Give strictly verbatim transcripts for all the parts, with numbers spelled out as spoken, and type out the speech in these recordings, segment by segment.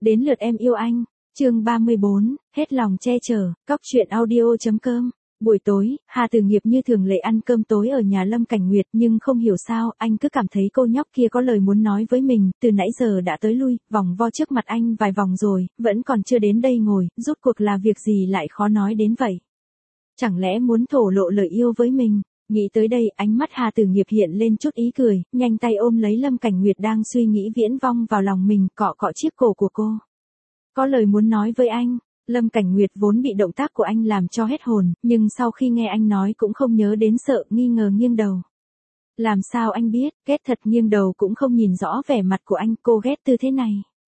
Đến lượt em yêu anh, chương ba mươi bốn, hết lòng che chở, cóc truyện audio.com. Buổi tối, Hà Tử Nghiệp như thường lệ ăn cơm tối ở nhà Lâm Cảnh Nguyệt, nhưng không hiểu sao, anh cứ cảm thấy cô nhóc kia có lời muốn nói với mình, từ nãy giờ đã tới lui, vòng vo trước mặt anh vài vòng rồi, vẫn còn chưa đến đây ngồi, rốt cuộc là việc gì lại khó nói đến vậy? Chẳng lẽ muốn thổ lộ lời yêu với mình? Nghĩ tới đây, ánh mắt Hà Tử Nghiệp hiện lên chút ý cười, nhanh tay ôm lấy Lâm Cảnh Nguyệt đang suy nghĩ viễn vong vào lòng mình, cọ cọ chiếc cổ của cô. Có lời muốn nói với anh. Lâm Cảnh Nguyệt vốn bị động tác của anh làm cho hết hồn, nhưng sau khi nghe anh nói cũng không nhớ đến, sợ nghi ngờ nghiêng đầu. Làm sao anh biết, ghét thật, nghiêng đầu cũng không nhìn rõ vẻ mặt của anh, cô ghét tư thế này.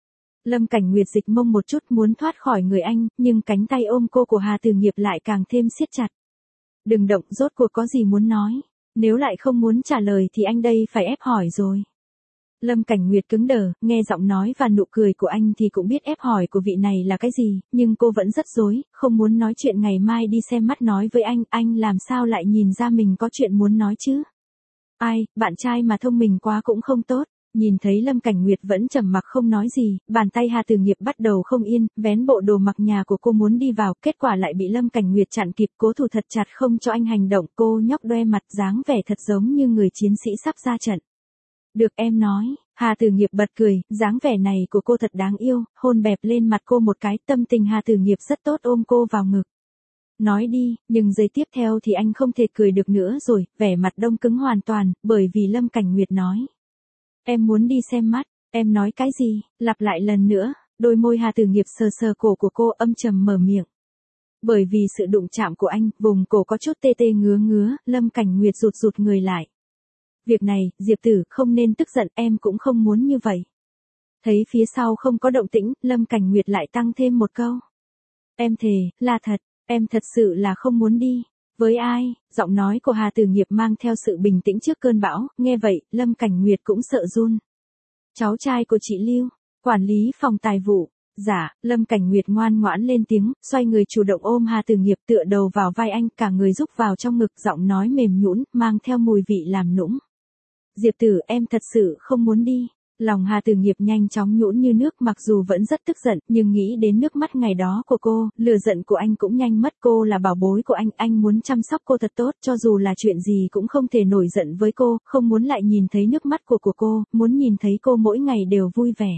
Lâm Cảnh Nguyệt dịch mông một chút muốn thoát khỏi người anh, nhưng cánh tay ôm cô của Hà Tử Nghiệp lại càng thêm siết chặt. Đừng động, rốt cuộc có gì muốn nói, nếu lại không muốn trả lời thì anh đây phải ép hỏi rồi. Lâm Cảnh Nguyệt cứng đờ, nghe giọng nói và nụ cười của anh thì cũng biết ép hỏi của vị này là cái gì, nhưng cô vẫn rất rối, không muốn nói chuyện ngày mai đi xem mắt nói với anh, anh làm sao lại nhìn ra mình có chuyện muốn nói chứ? Ai, bạn trai mà thông minh quá cũng không tốt. Nhìn thấy Lâm Cảnh Nguyệt vẫn trầm mặc không nói gì, bàn tay Hà Tử Nghiệp bắt đầu không yên, vén bộ đồ mặc nhà của cô muốn đi vào, kết quả lại bị Lâm Cảnh Nguyệt chặn kịp, cố thủ thật chặt không cho anh hành động, cô nhóc đoe mặt dáng vẻ thật giống như người chiến sĩ sắp ra trận. Được em nói, Hà Tử Nghiệp bật cười, dáng vẻ này của cô thật đáng yêu, hôn bẹp lên mặt cô một cái, tâm tình Hà Tử Nghiệp rất tốt, ôm cô vào ngực. Nói đi, nhưng giây tiếp theo thì anh không thể cười được nữa rồi, vẻ mặt đông cứng hoàn toàn, bởi vì Lâm Cảnh Nguyệt nói. Em muốn đi xem mắt, em nói cái gì, lặp lại lần nữa, đôi môi Hà Tử Nghiệp sờ sờ cổ của cô, âm trầm mở miệng. Bởi vì sự đụng chạm của anh, vùng cổ có chút tê tê ngứa ngứa, Lâm Cảnh Nguyệt rụt rụt người lại. Việc này, Diệp Tử, không nên tức giận, em cũng không muốn như vậy. Thấy phía sau không có động tĩnh, Lâm Cảnh Nguyệt lại tăng thêm một câu. Em thề, là thật, em thật sự là không muốn đi. Với ai? Giọng nói của Hà Tử Nghiệp mang theo sự bình tĩnh trước cơn bão, nghe vậy, Lâm Cảnh Nguyệt cũng sợ run. Cháu trai của chị Lưu, quản lý phòng tài vụ. Dạ, Lâm Cảnh Nguyệt ngoan ngoãn lên tiếng, xoay người chủ động ôm Hà Tử Nghiệp, tựa đầu vào vai anh, cả người rúc vào trong ngực, giọng nói mềm nhũn, mang theo mùi vị làm nũng. Diệp Tử, em thật sự không muốn đi. Lòng Hà Tử Nghiệp nhanh chóng nhũn như nước, mặc dù vẫn rất tức giận, nhưng nghĩ đến nước mắt ngày đó của cô, lửa giận của anh cũng nhanh mất, cô là bảo bối của anh, anh muốn chăm sóc cô thật tốt, cho dù là chuyện gì cũng không thể nổi giận với cô, không muốn lại nhìn thấy nước mắt của của cô, muốn nhìn thấy cô mỗi ngày đều vui vẻ.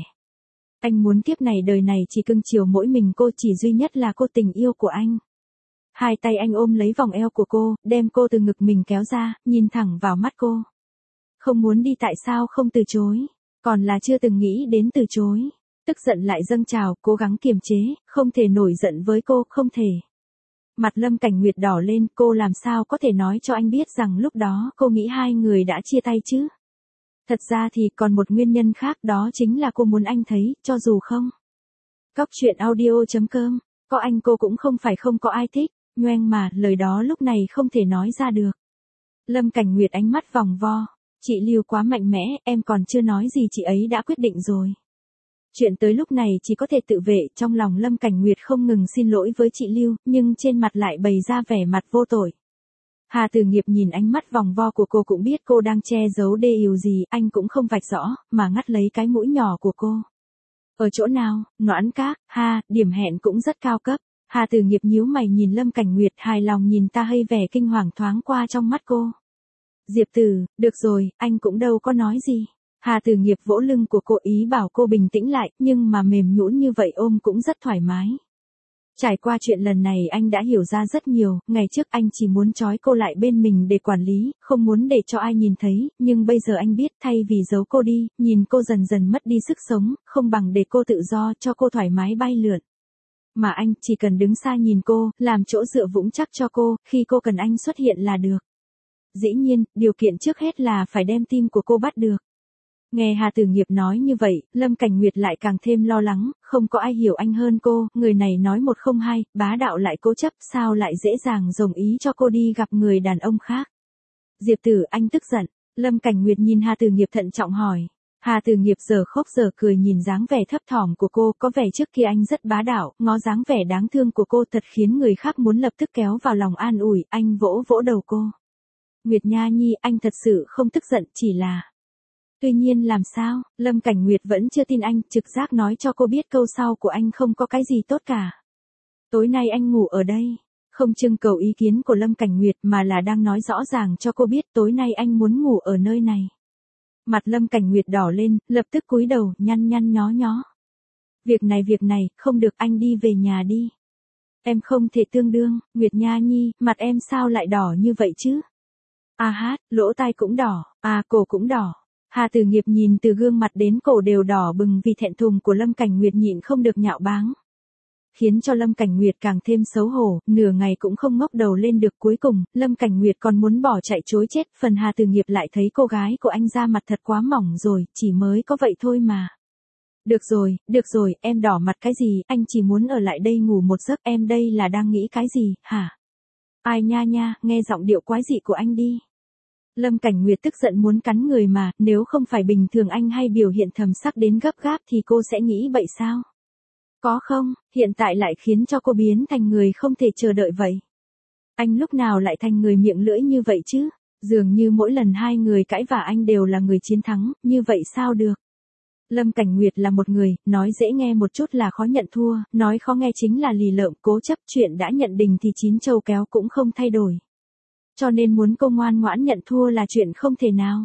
Anh muốn kiếp này đời này chỉ cưng chiều mỗi mình cô, chỉ duy nhất là cô, tình yêu của anh. Hai tay anh ôm lấy vòng eo của cô, đem cô từ ngực mình kéo ra, nhìn thẳng vào mắt cô. Không muốn đi tại sao không từ chối? Còn là chưa từng nghĩ đến từ chối. Tức giận lại dâng trào, cố gắng kiềm chế, không thể nổi giận với cô, không thể. Mặt Lâm Cảnh Nguyệt đỏ lên, cô làm sao có thể nói cho anh biết rằng lúc đó cô nghĩ hai người đã chia tay chứ? Thật ra thì còn một nguyên nhân khác, đó chính là cô muốn anh thấy, cho dù không. Cóc truyện audio.com, có anh cô cũng không phải không có ai thích, nhoeng mà, lời đó lúc này không thể nói ra được. Lâm Cảnh Nguyệt ánh mắt vòng vo. Chị Lưu quá mạnh mẽ, em còn chưa nói gì chị ấy đã quyết định rồi. Chuyện tới lúc này chỉ có thể tự vệ, trong lòng Lâm Cảnh Nguyệt không ngừng xin lỗi với chị Lưu, nhưng trên mặt lại bày ra vẻ mặt vô tội. Hà Tử Nghiệp nhìn ánh mắt vòng vo của cô cũng biết cô đang che giấu đê điều gì, anh cũng không vạch rõ, mà ngắt lấy cái mũi nhỏ của cô. Ở chỗ nào? Noãn Các, ha, điểm hẹn cũng rất cao cấp. Hà Tử Nghiệp nhíu mày nhìn Lâm Cảnh Nguyệt, hài lòng nhìn ta, hơi vẻ kinh hoàng thoáng qua trong mắt cô. Diệp Tử, được rồi, anh cũng đâu có nói gì. Hà Tử Nghiệp vỗ lưng của cô, ý bảo cô bình tĩnh lại, nhưng mà mềm nhũn như vậy ôm cũng rất thoải mái. Trải qua chuyện lần này anh đã hiểu ra rất nhiều, ngày trước anh chỉ muốn trói cô lại bên mình để quản lý, không muốn để cho ai nhìn thấy, nhưng bây giờ anh biết thay vì giấu cô đi, nhìn cô dần dần mất đi sức sống, không bằng để cô tự do, cho cô thoải mái bay lượn. Mà anh chỉ cần đứng xa nhìn cô, làm chỗ dựa vững chắc cho cô, khi cô cần anh xuất hiện là được. Dĩ nhiên, điều kiện trước hết là phải đem tim của cô bắt được. Nghe Hà Tử Nghiệp nói như vậy, Lâm Cảnh Nguyệt lại càng thêm lo lắng, không có ai hiểu anh hơn cô, người này nói một không hai, bá đạo lại cố chấp, sao lại dễ dàng đồng ý cho cô đi gặp người đàn ông khác. Diệp Tử, anh tức giận. Lâm Cảnh Nguyệt nhìn Hà Tử Nghiệp thận trọng hỏi. Hà Tử Nghiệp giờ khóc giờ cười nhìn dáng vẻ thấp thỏm của cô, có vẻ trước kia anh rất bá đạo, ngó dáng vẻ đáng thương của cô thật khiến người khác muốn lập tức kéo vào lòng an ủi, anh vỗ vỗ đầu cô. Nguyệt Nha Nhi, anh thật sự không tức giận, chỉ là... Tuy nhiên làm sao, Lâm Cảnh Nguyệt vẫn chưa tin anh, trực giác nói cho cô biết câu sau của anh không có cái gì tốt cả. Tối nay anh ngủ ở đây, không trưng cầu ý kiến của Lâm Cảnh Nguyệt mà là đang nói rõ ràng cho cô biết tối nay anh muốn ngủ ở nơi này. Mặt Lâm Cảnh Nguyệt đỏ lên, lập tức cúi đầu, nhăn nhăn nhó nhó. Việc này việc này, không được, anh đi về nhà đi. Em không thể tương đương, Nguyệt Nha Nhi, mặt em sao lại đỏ như vậy chứ? À hát, lỗ tai cũng đỏ, à cổ cũng đỏ. Hà Tử Nghiệp nhìn từ gương mặt đến cổ đều đỏ bừng vì thẹn thùng của Lâm Cảnh Nguyệt nhịn không được nhạo báng. Khiến cho Lâm Cảnh Nguyệt càng thêm xấu hổ, nửa ngày cũng không ngóc đầu lên được, cuối cùng, Lâm Cảnh Nguyệt còn muốn bỏ chạy chối chết, phần Hà Tử Nghiệp lại thấy cô gái của anh da mặt thật quá mỏng rồi, chỉ mới có vậy thôi mà. Được rồi, được rồi, em đỏ mặt cái gì, anh chỉ muốn ở lại đây ngủ một giấc, em đây là đang nghĩ cái gì, hả? Ai nha nha, nghe giọng điệu quái dị của anh đi. Lâm Cảnh Nguyệt tức giận muốn cắn người mà, nếu không phải bình thường anh hay biểu hiện thầm sắc đến gấp gáp thì cô sẽ nghĩ vậy sao? Có không, hiện tại lại khiến cho cô biến thành người không thể chờ đợi vậy. Anh lúc nào lại thành người miệng lưỡi như vậy chứ? Dường như mỗi lần hai người cãi vả anh đều là người chiến thắng, như vậy sao được? Lâm Cảnh Nguyệt là một người, nói dễ nghe một chút là khó nhận thua, nói khó nghe chính là lì lợm, cố chấp, chuyện đã nhận định thì chín châu kéo cũng không thay đổi. Cho nên muốn cô ngoan ngoãn nhận thua là chuyện không thể nào.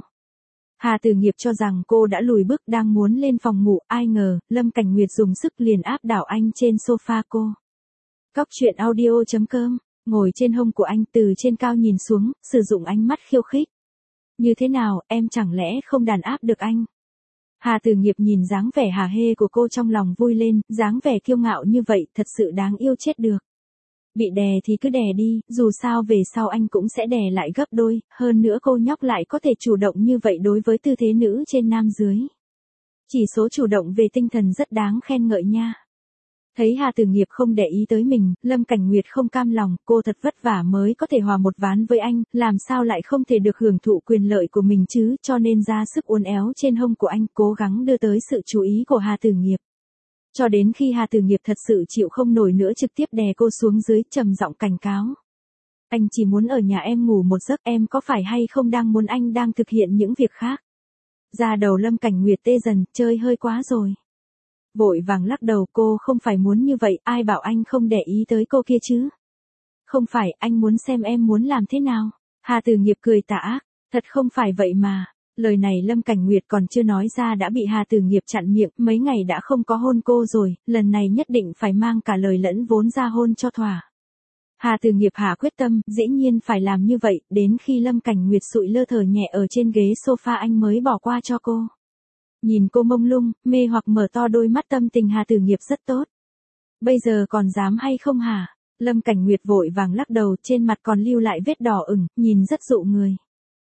Hà Tử Nghiệp cho rằng cô đã lùi bước đang muốn lên phòng ngủ, ai ngờ, Lâm Cảnh Nguyệt dùng sức liền áp đảo anh trên sofa cô. Cóc truyện audio chấm com, ngồi trên hông của anh từ trên cao nhìn xuống, sử dụng ánh mắt khiêu khích. Như thế nào, em chẳng lẽ không đàn áp được anh? Hà Tử Nghiệp nhìn dáng vẻ hả hê của cô trong lòng vui lên, dáng vẻ kiêu ngạo như vậy thật sự đáng yêu chết được. Bị đè thì cứ đè đi, dù sao về sau anh cũng sẽ đè lại gấp đôi, hơn nữa cô nhóc lại có thể chủ động như vậy đối với tư thế nữ trên nam dưới. Chỉ số chủ động về tinh thần rất đáng khen ngợi nha. Thấy Hà Tử Nghiệp không để ý tới mình, Lâm Cảnh Nguyệt không cam lòng, cô thật vất vả mới có thể hòa một ván với anh, làm sao lại không thể được hưởng thụ quyền lợi của mình chứ, cho nên ra sức uốn éo trên hông của anh, cố gắng đưa tới sự chú ý của Hà Tử Nghiệp. Cho đến khi Hà Tử Nghiệp thật sự chịu không nổi nữa trực tiếp đè cô xuống dưới, trầm giọng cảnh cáo. Anh chỉ muốn ở nhà em ngủ một giấc, em có phải hay không đang muốn anh đang thực hiện những việc khác? Da đầu Lâm Cảnh Nguyệt tê dần, chơi hơi quá rồi. Vội vàng lắc đầu, cô không phải muốn như vậy, ai bảo anh không để ý tới cô kia chứ? Không phải, anh muốn xem em muốn làm thế nào? Hà Tử Nghiệp cười tà ác, thật không phải vậy mà. Lời này Lâm Cảnh Nguyệt còn chưa nói ra đã bị Hà Tử Nghiệp chặn miệng, mấy ngày đã không có hôn cô rồi, lần này nhất định phải mang cả lời lẫn vốn ra hôn cho thỏa. Hà Tử Nghiệp hạ quyết tâm, dĩ nhiên phải làm như vậy, đến khi Lâm Cảnh Nguyệt sụi lơ thở nhẹ ở trên ghế sofa anh mới bỏ qua cho cô. Nhìn cô mông lung, mê hoặc mở to đôi mắt, tâm tình Hà Tử Nghiệp rất tốt. Bây giờ còn dám hay không hả? Lâm Cảnh Nguyệt vội vàng lắc đầu, trên mặt còn lưu lại vết đỏ ửng, nhìn rất dụ người.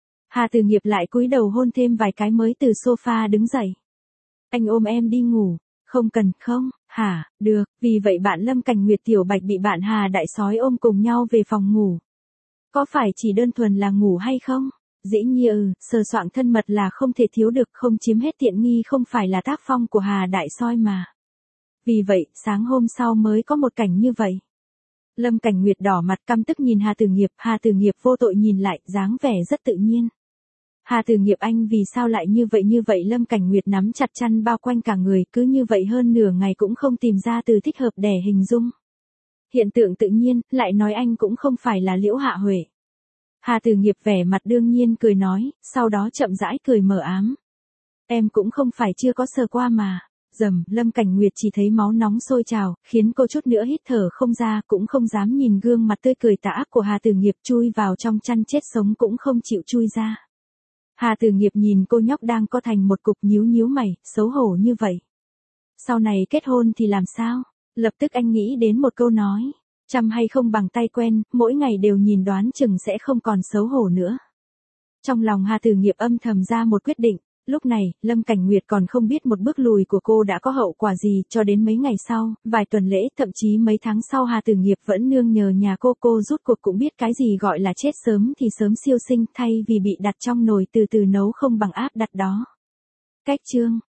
Hà Tử Nghiệp lại cúi đầu hôn thêm vài cái mới từ sofa đứng dậy. Anh ôm em đi ngủ. Không cần, không, hả, được, vì vậy bạn Lâm Cảnh Nguyệt tiểu bạch bị bạn Hà đại sói ôm cùng nhau về phòng ngủ. Có phải chỉ đơn thuần là ngủ hay không? Dĩ nhiên ừ, sờ soạng thân mật là không thể thiếu được, không chiếm hết tiện nghi không phải là tác phong của Hà đại sói mà. Vì vậy, sáng hôm sau mới có một cảnh như vậy. Lâm Cảnh Nguyệt đỏ mặt căm tức nhìn Hà Tử Nghiệp, Hà Tử Nghiệp vô tội nhìn lại, dáng vẻ rất tự nhiên. Hà Tử Nghiệp anh vì sao lại như vậy như vậy? Lâm Cảnh Nguyệt nắm chặt chăn bao quanh cả người, cứ như vậy hơn nửa ngày cũng không tìm ra từ thích hợp để hình dung. Hiện tượng tự nhiên, lại nói anh cũng không phải là Liễu Hạ Huệ. Hà Tử Nghiệp vẻ mặt đương nhiên cười nói, sau đó chậm rãi cười mờ ám. Em cũng không phải chưa có sờ qua mà. Dầm, Lâm Cảnh Nguyệt chỉ thấy máu nóng sôi trào, khiến cô chút nữa hít thở không ra, cũng không dám nhìn gương mặt tươi cười tà ác của Hà Tử Nghiệp, chui vào trong chăn chết sống cũng không chịu chui ra. Hà Tử Nghiệp nhìn cô nhóc đang co thành một cục, nhíu nhíu mày, xấu hổ như vậy. Sau này kết hôn thì làm sao? Lập tức anh nghĩ đến một câu nói, chăm hay không bằng tay quen, mỗi ngày đều nhìn đoán chừng sẽ không còn xấu hổ nữa. Trong lòng Hà Tử Nghiệp âm thầm ra một quyết định, lúc này, Lâm Cảnh Nguyệt còn không biết một bước lùi của cô đã có hậu quả gì, cho đến mấy ngày sau, vài tuần lễ, thậm chí mấy tháng sau Hà Tử Nghiệp vẫn nương nhờ nhà cô, cô rút cuộc cũng biết cái gì gọi là chết sớm thì sớm siêu sinh, thay vì bị đặt trong nồi từ từ nấu không bằng áp đặt đó. Cách chương